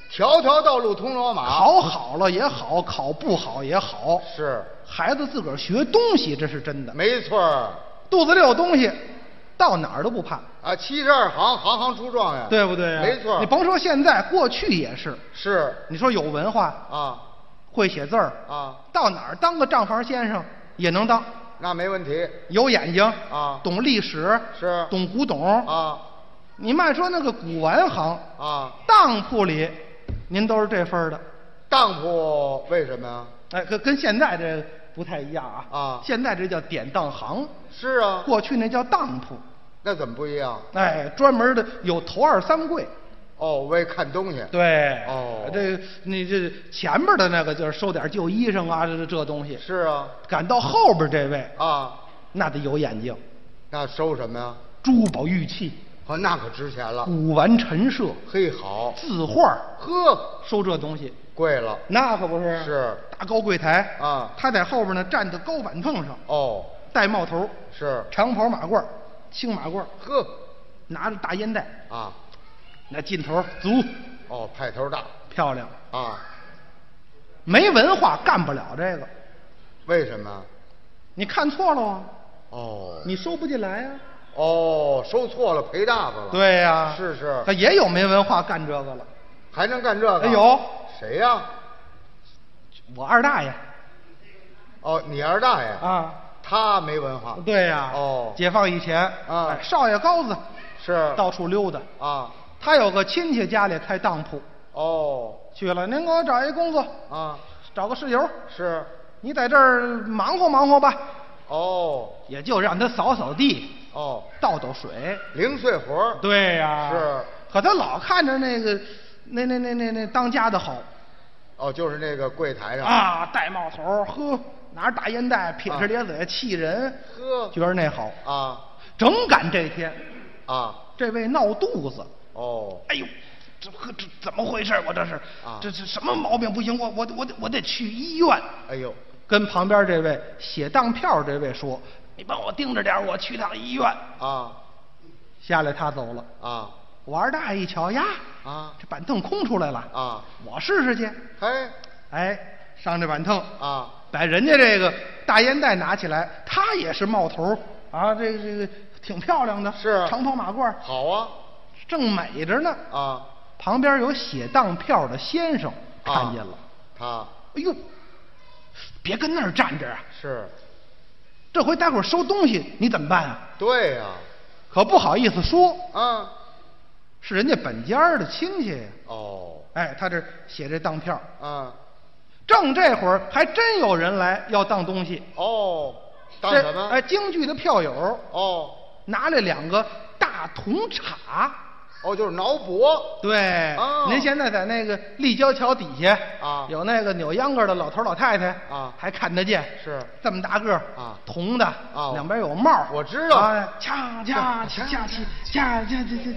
条条道路通罗马， 考好了也好，考不好也好， 是孩子自个儿学东西，这是真的。 没错， 肚子里有东西，到哪儿都不怕啊！72行，行行出状元， 对不对啊？ 没错， 你甭说现在，过去也是。 是， 你说有文化啊， 会写字儿啊， 到哪儿当个账房先生也能当， 那没问题。 有眼睛啊， 懂历史是， 懂古董啊。 你慢说那个古玩行啊， 当铺里，您都是这份的。 当铺为什么呀？ 哎，跟现在这不太一样啊。 啊， 现在这叫典当行。 是啊， 过去那叫当铺。 那怎么不一样？ 哎，专门的有头二三柜。 哦，为看东西。 对。 哦， 你这前边的那个就是收点旧衣裳啊，这东西。 是啊。 赶到后边这位啊， 那得有眼睛。 那收什么呀？ 珠宝玉器。 哦，那可值钱了。 古玩陈设。 嘿，好。 字画。 呵， 收这东西贵了。 那可不是。 是。 大高柜台啊， 他在后边呢，站在高板凳上。 哦。 戴帽头。 是。 长袍马褂，青马褂。 呵。 拿着大烟袋。 啊。 那劲头足。 哦，派头大。 漂亮。 啊。 没文化干不了这个。 为什么？ 你看错了啊。 哦。 你收不进来呀。 哦，收错了赔大发了。 对呀。 是是。 他也有没文化干这个了。 还能干这个？ 有。 谁呀？ 我二大爷。 哦，你二大爷啊？ 他没文化。 对呀。 哦。 解放以前啊， 少爷高子是到处溜达啊。 他有个亲戚家里开当铺。 哦。 去了，您给我找一工作啊， 找个室友。 是。 你在这儿忙活忙活吧。 哦。 也就让他扫扫地。 哦。 倒倒水。 零碎活。 对呀。 是。 可他老看着那当家的好。 哦，就是那个柜台上啊，戴帽头，呵，拿着大烟袋，撇着咧嘴，气人， 呵， 觉得那好啊。 正赶这天， 啊， 这位闹肚子。 哦。 哎呦，这怎么回事？我这是啊， 这是什么毛病？不行，我得去医院。 哎呦， 跟旁边这位写当票这位说：“你帮我盯着点，我去趟医院。” 啊， 下来他走了。 啊， 我二大爷一瞧呀， 啊， 这板凳空出来了。 啊， 我试试去。哎，上这板凳啊， 把人家这个大烟袋拿起来，他也是帽头啊，这个挺漂亮的， 是长袍马褂， 好啊， 正美着呢。 啊， 旁边有写当票的先生看见了， 他， 哎呦，别跟那儿站着啊！ 是， 这回待会儿收东西你怎么办啊？ 对呀， 可不好意思说， 啊， 是人家本家的亲戚。 哦， 哎，他这写这当票， 啊。 正这会儿还真有人来要当东西。 哦，当什么？ 哎，京剧的票友。 哦， 拿来2个大铜叉。 哦，就是挠脖。 对。 哦。 您现在在那个立交桥底下啊， 有那个扭秧歌的老头老太太啊， 还看得见。 是。 这么大个啊， 铜的啊， 两边有帽。 我知道。 啊，掐掐掐掐掐掐这。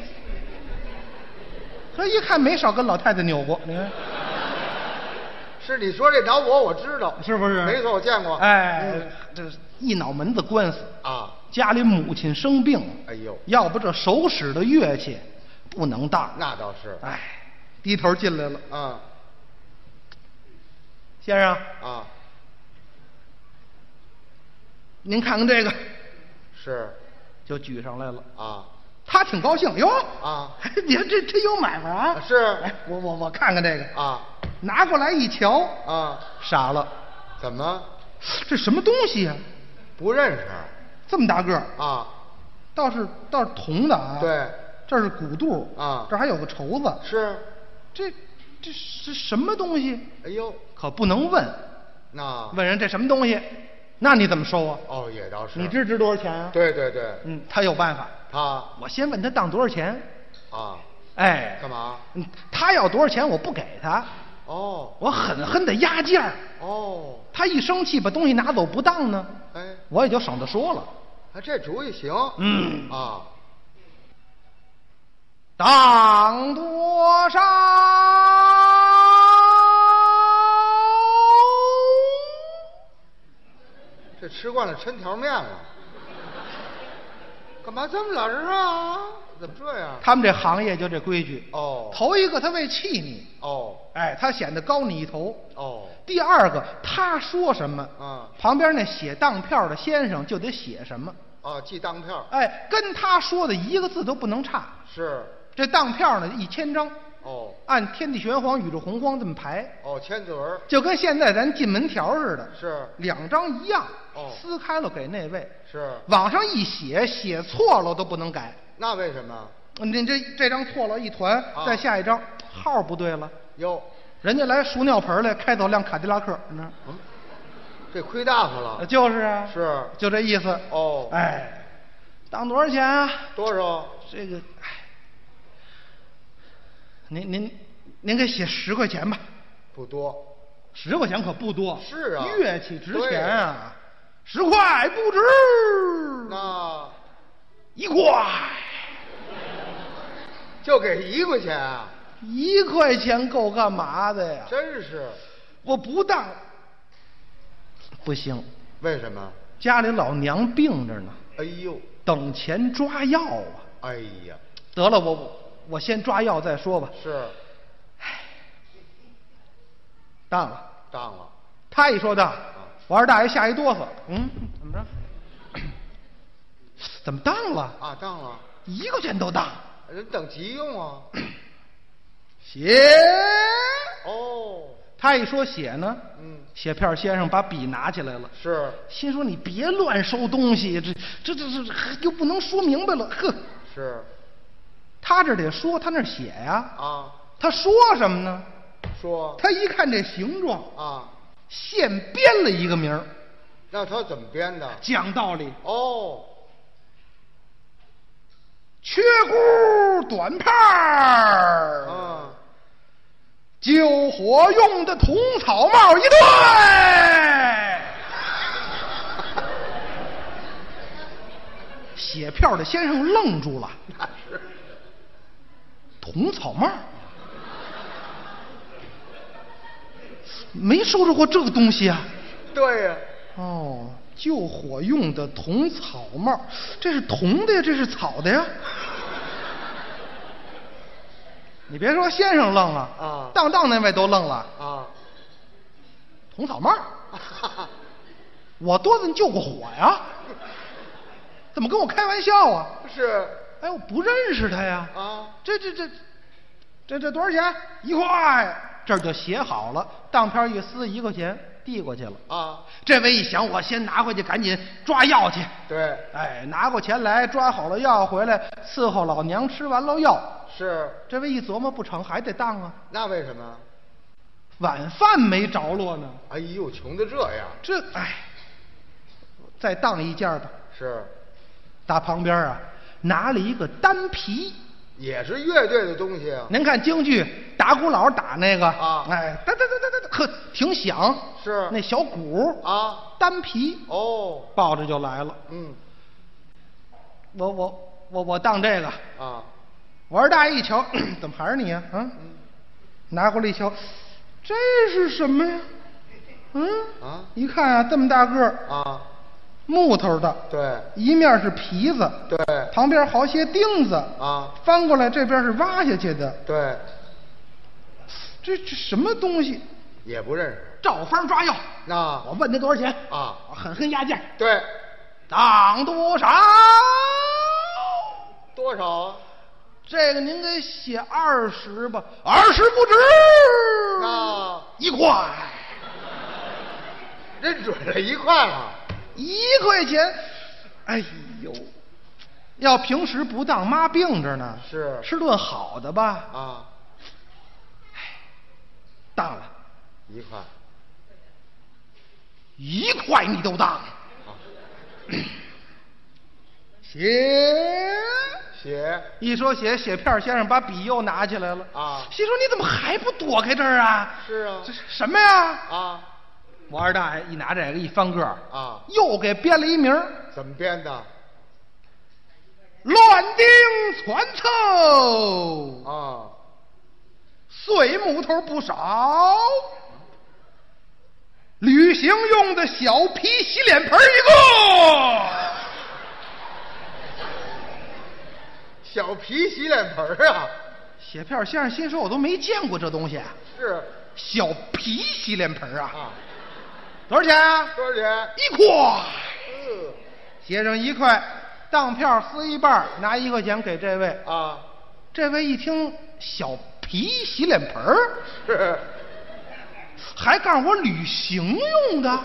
这一看没少跟老太太扭过，你看。 是你说这挠脖我知道， 是不是？ 没错，我见过。 哎，这一脑门子官司啊！ 家里母亲生病， 哎呦， 要不这手使的乐器不能当。 那倒是。 哎，低头进来了。 嗯。 先生。 啊。 您看看这个。 是。 就举上来了。 啊。 他挺高兴哟。 啊。 你看这有买卖啊。 是。 哎，我看看这个。 啊。 拿过来一瞧， 啊， 傻了， 怎么？ 这什么东西呀？ 不认识。 这么大个儿啊， 倒是铜的啊。 对， 这是骨肚啊， 这还有个绸子。 是， 这是什么东西？ 哎呦， 可不能问。 那问人这什么东西？那你怎么收啊？ 哦，也倒是。 你值多少钱啊？ 对对对。 他有办法。 我先问他当多少钱。 啊。 哎。 干嘛？ 他要多少钱，我不给他。 哦， 我狠狠的压价。 哦， 他一生气把东西拿走不当呢， 哎， 我也就省得说了。 这主意行。啊， 当多少？ 这吃惯了抻条面了，干嘛这么老实啊？ 怎么这样？ 他们这行业就这规矩。 哦， 头一个他为气你。 哦， 哎，他显得高你一头。 哦， 第二个他说什么，旁边那写当票的先生就得写什么。 哦，记当票。 哎，跟他说的一个字都不能差。 是。 这当票呢，1000张。 哦， 按天地玄黄、宇宙洪荒这么排。 哦，签字文， 就跟现在咱进门条似的。 是 ，2张一样。 哦， 撕开了给那位。 是。 往上一写，写错了都不能改。 那为什么？ 你这张错了一团，再下一张号不对了。 哟， 人家来赎尿盆来，开走辆卡迪拉克，你知道？ 这亏大发了。 就是啊。 是。 就这意思。 哦。 哎，当多少钱啊？ 多少？ 这个，哎。您给写10块钱吧， 不多 ，10块钱可不多。 是啊， 乐器值钱啊，10块不值。 那 1块， 就给1块钱啊 ？1块钱够干嘛的呀？ 真是， 我不当，不行。 为什么？ 家里老娘病着呢。 哎呦， 等钱抓药啊！ 哎呀， 得了，我先抓药再说吧。 是， 当了， 当了。 他一说当，我二大爷吓一哆嗦。怎么着？怎么当了？ 啊，当了 ，1块钱都当。 人等急用啊。 写。 哦。 他一说写呢，写票先生把笔拿起来了。 是。 心说你别乱收东西，这又不能说明白了。呵。 是。 他这得说，他那写呀。 啊。 他说什么呢？ 说。 他一看这形状啊， 现编了一个名儿。 那他怎么编的？ 讲道理。 哦。 缺箍短帕儿。救火用的铜草帽一对。写票的先生愣住了。 那是。 铜草帽，没收着过这个东西啊。 对呀。 哦，救火用的铜草帽，这是铜的呀，这是草的呀。你别说先生愣了啊， 当那位都愣了啊。 铜草帽，我多子救过火呀，怎么跟我开玩笑啊？ 是。 哎，我不认识他呀！ 啊， 这多少钱？1块，这儿就写好了，当票一撕，1块钱递过去了。 啊， 这位一想，我先拿回去，赶紧抓药去。 对， 哎，拿过钱来，抓好了药回来，伺候老娘吃完了药。 是。 这位一琢磨，不成，还得当啊。 那为什么？ 晚饭没着落呢。 哎呦，穷的这样。 再当一件吧。 是。 打旁边啊。拿了一个单皮， 也是乐队的东西啊。 您看京剧打鼓佬打那个啊， 哎，哒，呵，挺响。 是。 那小鼓啊， 单皮。 哦， 抱着就来了。我当这个啊。 我二大爷一瞧，怎么还是你啊？拿过来一瞧，这是什么呀？一看啊，这么大个儿啊。 木头的， 对， 一面是皮子， 对， 旁边好些钉子啊， 翻过来这边是挖下去的， 对， 这什么东西？ 也不认识。 照方抓药。我问他多少钱啊？ 我狠狠压价。 对， 当多少？ 多少啊？ 这个您给写20吧，20不值。 那 1块。 认准了1块了。 1块钱，哎呦，要平时不当，妈病着呢， 是吃顿好的吧？ 啊， 当了 1块 ，1块你都当？写，一说写票先生把笔又拿起来了啊， 心说你怎么还不躲开这儿啊？ 是啊， 这是什么呀？ 啊。 我二大爷一拿这个一翻个啊， 又给编了一名。 怎么编的？ 乱钉攒凑啊， 碎木头不少，旅行用的小皮洗脸盆一个。 小皮洗脸盆啊！ 写票先生心说，我都没见过这东西。 是小皮洗脸盆啊！多少钱啊？ 多少钱 ？1块。写上1块，当票撕一半，拿1块钱给这位啊。 这位一听小皮洗脸盆是， 还告诉我旅行用的。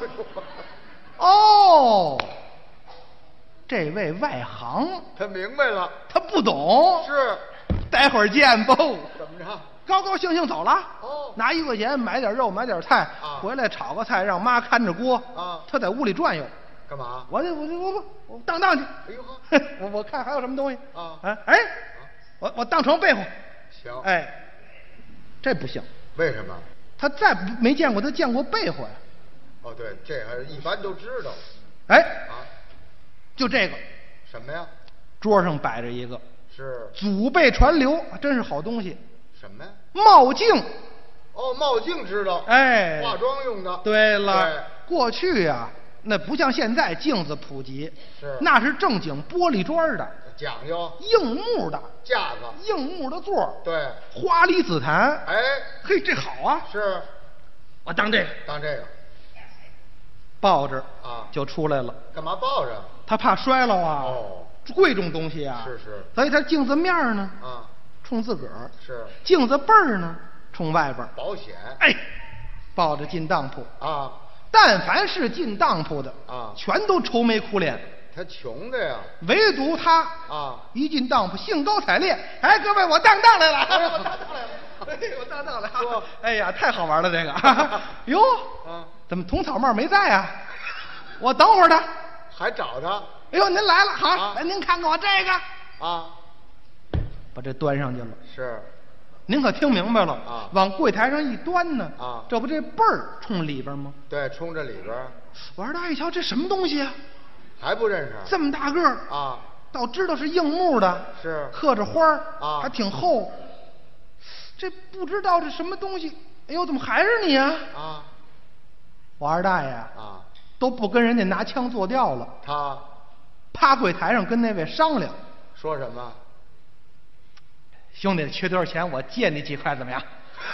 哦，这位外行， 他明白了， 他不懂。 是， 待会儿见不？ 怎么着？ 高高兴兴走了。 哦， 拿1块钱买点肉，买点菜，回来炒个菜，让妈看着锅。 啊， 他在屋里转悠。 干嘛？ 我当去。 哎呦呵， 我看还有什么东西啊？ 哎，我当成被窝。 行。 哎，这不行。 为什么？ 他再没见过，他见过被窝呀。 哦，对，这还一般都知道。 哎，就这个。 什么呀？ 桌上摆着一个。 是。 祖辈传流，真是好东西。 什么呀？ 帽镜。 哦，帽镜知道。 哎， 化妆用的。 对了，过去呀，那不像现在镜子普及， 是， 那是正经玻璃砖的， 讲究， 硬木的架子， 硬木的座， 对， 花梨紫檀。 哎， 嘿，这好啊！ 是， 我当这个， 当这个， 抱着啊就出来了。 干嘛抱着？ 他怕摔了啊。 哦， 贵重东西啊。 是是。 所以他镜子面呢， 啊， 冲自个儿。 是。 镜子背儿呢，冲外边。 保险。 哎，抱着进当铺啊。 但凡是进当铺的啊， 全都愁眉苦脸。 他穷的呀。 唯独他啊， 一进当铺兴高采烈。哎，各位，我当来了！哎，我当来了！哎，我当来了！哎呀，太好玩了这个！哟，怎么童草帽没在啊？我等会儿他。 还找他？ 哎呦，您来了，好，来您看看我这个啊， 把这端上去了。 是。 您可听明白了啊？ 往柜台上一端呢， 啊， 这不这背儿冲里边吗？ 对，冲着里边。 我二大一瞧，这什么东西啊？ 还不认识？ 这么大个儿啊， 倒知道是硬木的， 是刻着花啊， 还挺厚。这不知道这什么东西？哎呦，怎么还是你啊？ 啊， 我二大爷啊， 都不跟人家拿枪做吊了， 他趴柜台上跟那位商量， 说什么？ 兄弟，缺多少钱？我借你几块，怎么样？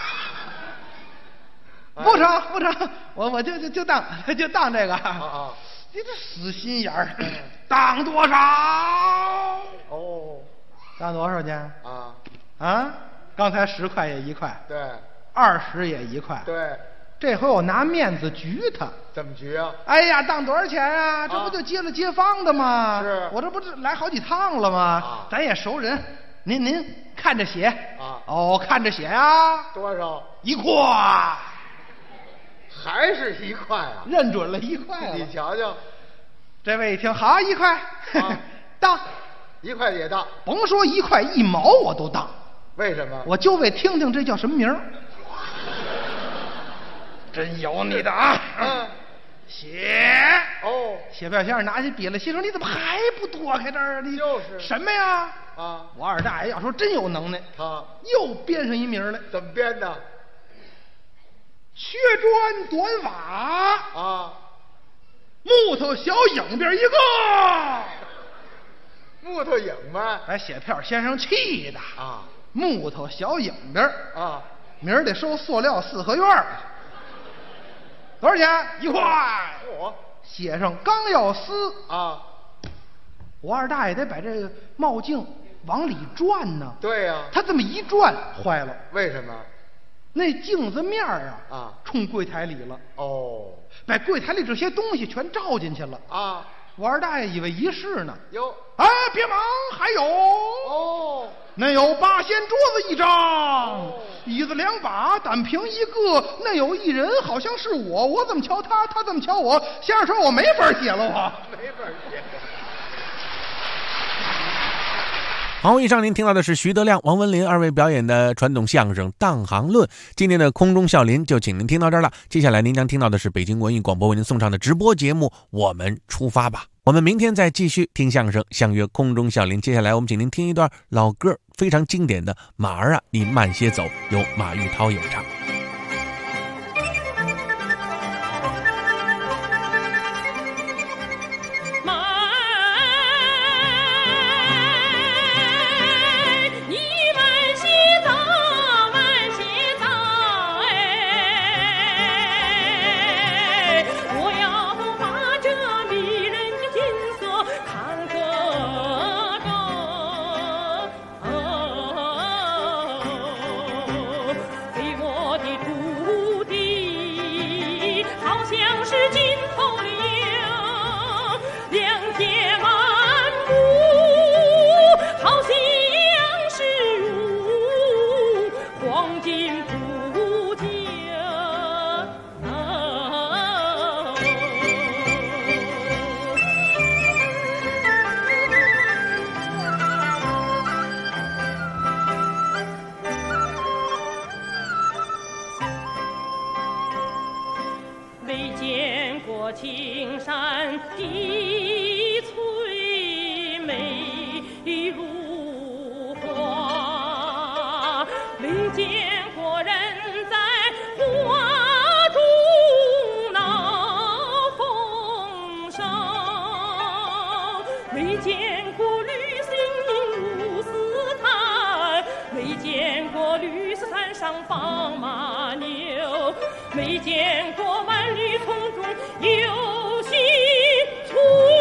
不成，我就当这个。你这死心眼儿，当多少？ 哦， 当多少钱？ 啊， 刚才10块也1块， 对 ，20也1块， 对， 这回我拿面子局他。 怎么局啊？ 哎呀，当多少钱啊？这不就接了街坊的吗？ 是， 我这不是来好几趟了吗？咱也熟人，您看着写啊。 哦，看着写啊。 多少 ？1块。 还是1块啊？ 认准了1块了。 你瞧瞧， 这位一听，好，1块，当 ，1块也当， 甭说1块1毛我都当。 为什么？ 我就为听听这叫什么名儿。真有你的啊！写哦， 写票先生拿起笔来，先生你怎么还不躲开这儿啊？你就是什么呀？ 啊！ 我二大爷要说真有能耐， 他又编上一名来。 怎么编的？ 缺砖短瓦啊， 木头小影边一个， 木头影呗。 把写票先生气的啊， 木头小影边啊， 明儿得收塑料4合院。多少钱？1块。 我写上刚要撕啊， 我二大爷得把这个帽镜往里转呢。 对呀， 他这么一转坏了。 为什么？ 那镜子面啊冲柜台里了。 哦， 把柜台里这些东西全照进去了啊！ 我二大爷以为一试呢。 哟， 哎，别忙，还有哦， 那有8仙桌子1张，椅子2把，单凭1个，那有1人，好像是我怎么瞧他，他怎么瞧我？先生说我没法写了，我没法写。 好，以上您听到的是徐德亮、王文林2位表演的传统相声《当行论》。今天的空中笑林就请您听到这儿了。接下来您将听到的是北京文艺广播为您送上的直播节目《我们出发吧》。我们明天再继续听相声，相约空中笑林。接下来我们请您听一段老歌，非常经典的《马儿啊，你慢些走》，由马玉涛演唱。 尽不尽。未见过青山的翠美如画，未见过人在花中闹风骚，未见过绿星如丝滩，未见过绿丝滩上放马牛，未见过万里丛中有新春，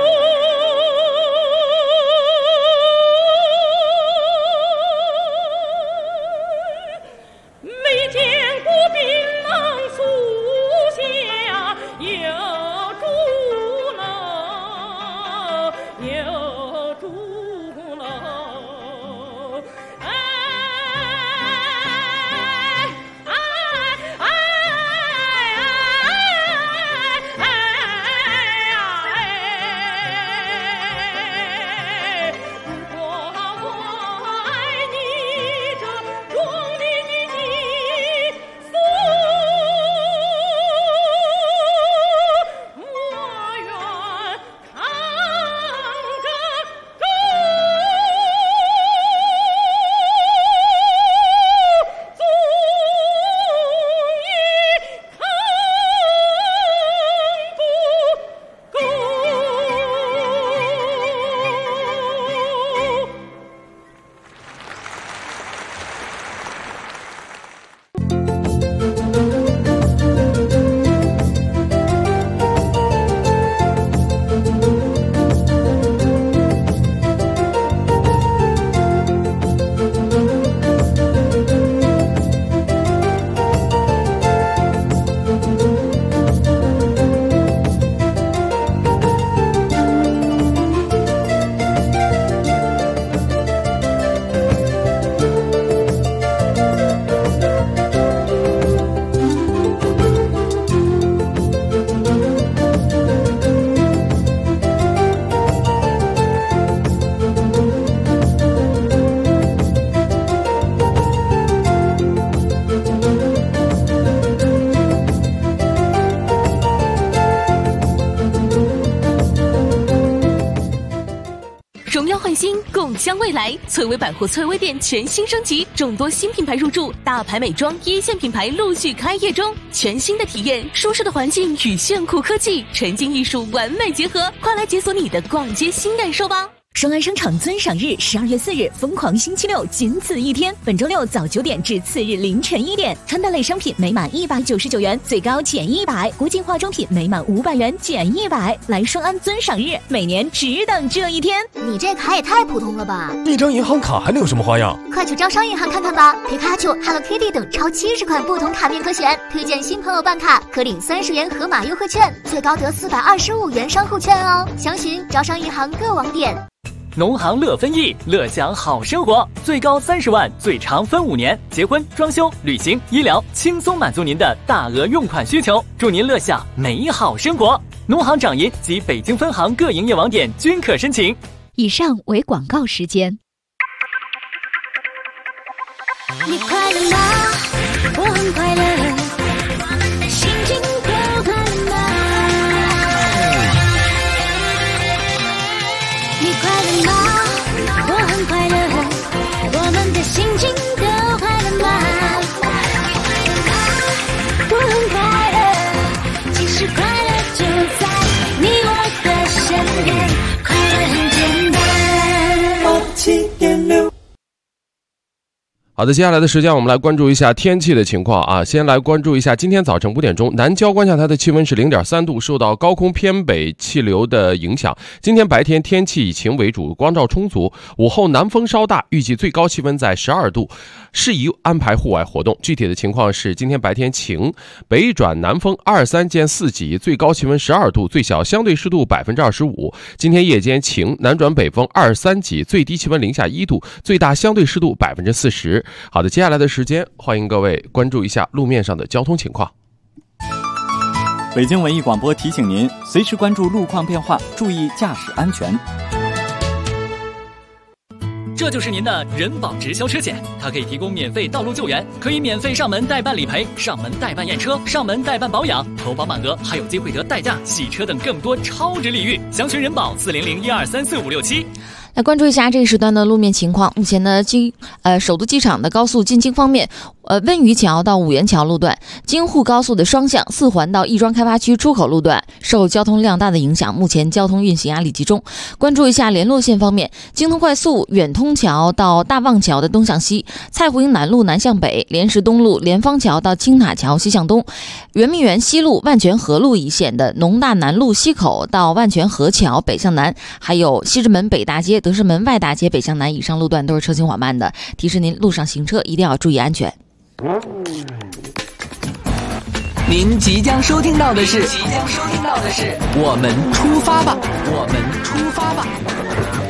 没见过槟榔树下有竹楼，有竹楼。 荣耀焕新，共襄未来。翠微百货翠微店全新升级，众多新品牌入驻，大牌美妆一线品牌陆续开业中。全新的体验，舒适的环境与炫酷科技，沉浸艺术完美结合，快来解锁你的逛街新感受吧！ 双安商场尊赏日12月4日，疯狂星期六，仅此一天。本周六早9点至次日凌晨1点，穿戴类商品每满199元最高减100，国际化妆品每满500元减100。来双安尊赏日，每年只等这一天。 你这卡也太普通了吧！ 一张银行卡还能有什么花样？ 快去招商银行看看吧！皮卡丘、Hello Kitty 等超70款不同卡面可选，推荐新朋友办卡可领30元盒马优惠券，最高得425元商户券哦。详询招商银行各网点。 农行乐分益，乐享好生活，最高30万，最长分5年，结婚、装修、旅行、医疗，轻松满足您的大额用款需求，祝您乐享美好生活。农行掌银及北京分行各营业网点均可申请。 以上为广告时间。 你快乐吗？我很快乐，我们的心情都快乐吗？你快乐吗？我很快乐，我们的心情都快乐吗？我很快乐，其实快乐就在你我的身边，快乐很简单。7.6。 好的，接下来的时间我们来关注一下天气的情况啊。先来关注一下今天早晨5点钟，南郊观象台的气温是0.3度，受到高空偏北气流的影响。今天白天天气以晴为主，光照充足，午后南风稍大，预计最高气温在12度，适宜安排户外活动。具体的情况是今天白天晴，北转南风2、3见4级，最高气温12度，最小相对湿度25%。今天夜间晴，南转北风2、3级，最低气温零下1度，最大相对湿度40%。 好的，接下来的时间，欢迎各位关注一下路面上的交通情况。 北京文艺广播提醒您，随时关注路况变化，注意驾驶安全。 这就是您的人保直销车险，它可以提供免费道路救援，可以免费上门代办理赔、上门代办验车、上门代办保养，投保满额还有机会得代驾、洗车等更多超值礼遇。详询人保400123457。 来关注一下这一时段的路面情况。目前呢，首都机场的高速进京方面，温榆桥到五元桥路段、京沪高速的双向4环到亦庄开发区出口路段受交通量大的影响，目前交通运行压力集中。关注一下联络线方面，京通快速远通桥到大望桥的东向西，蔡湖营南路南向北，莲石东路莲芳桥到青塔桥西向东，圆明园西路万泉河路一线的农大南路西口到万泉河桥北向南，还有西直门北大街、德胜门外大街北向南以上路段都是车行缓慢的，提示您路上行车一定要注意安全。 您即将收听到的是，我们出发吧，我们出发吧。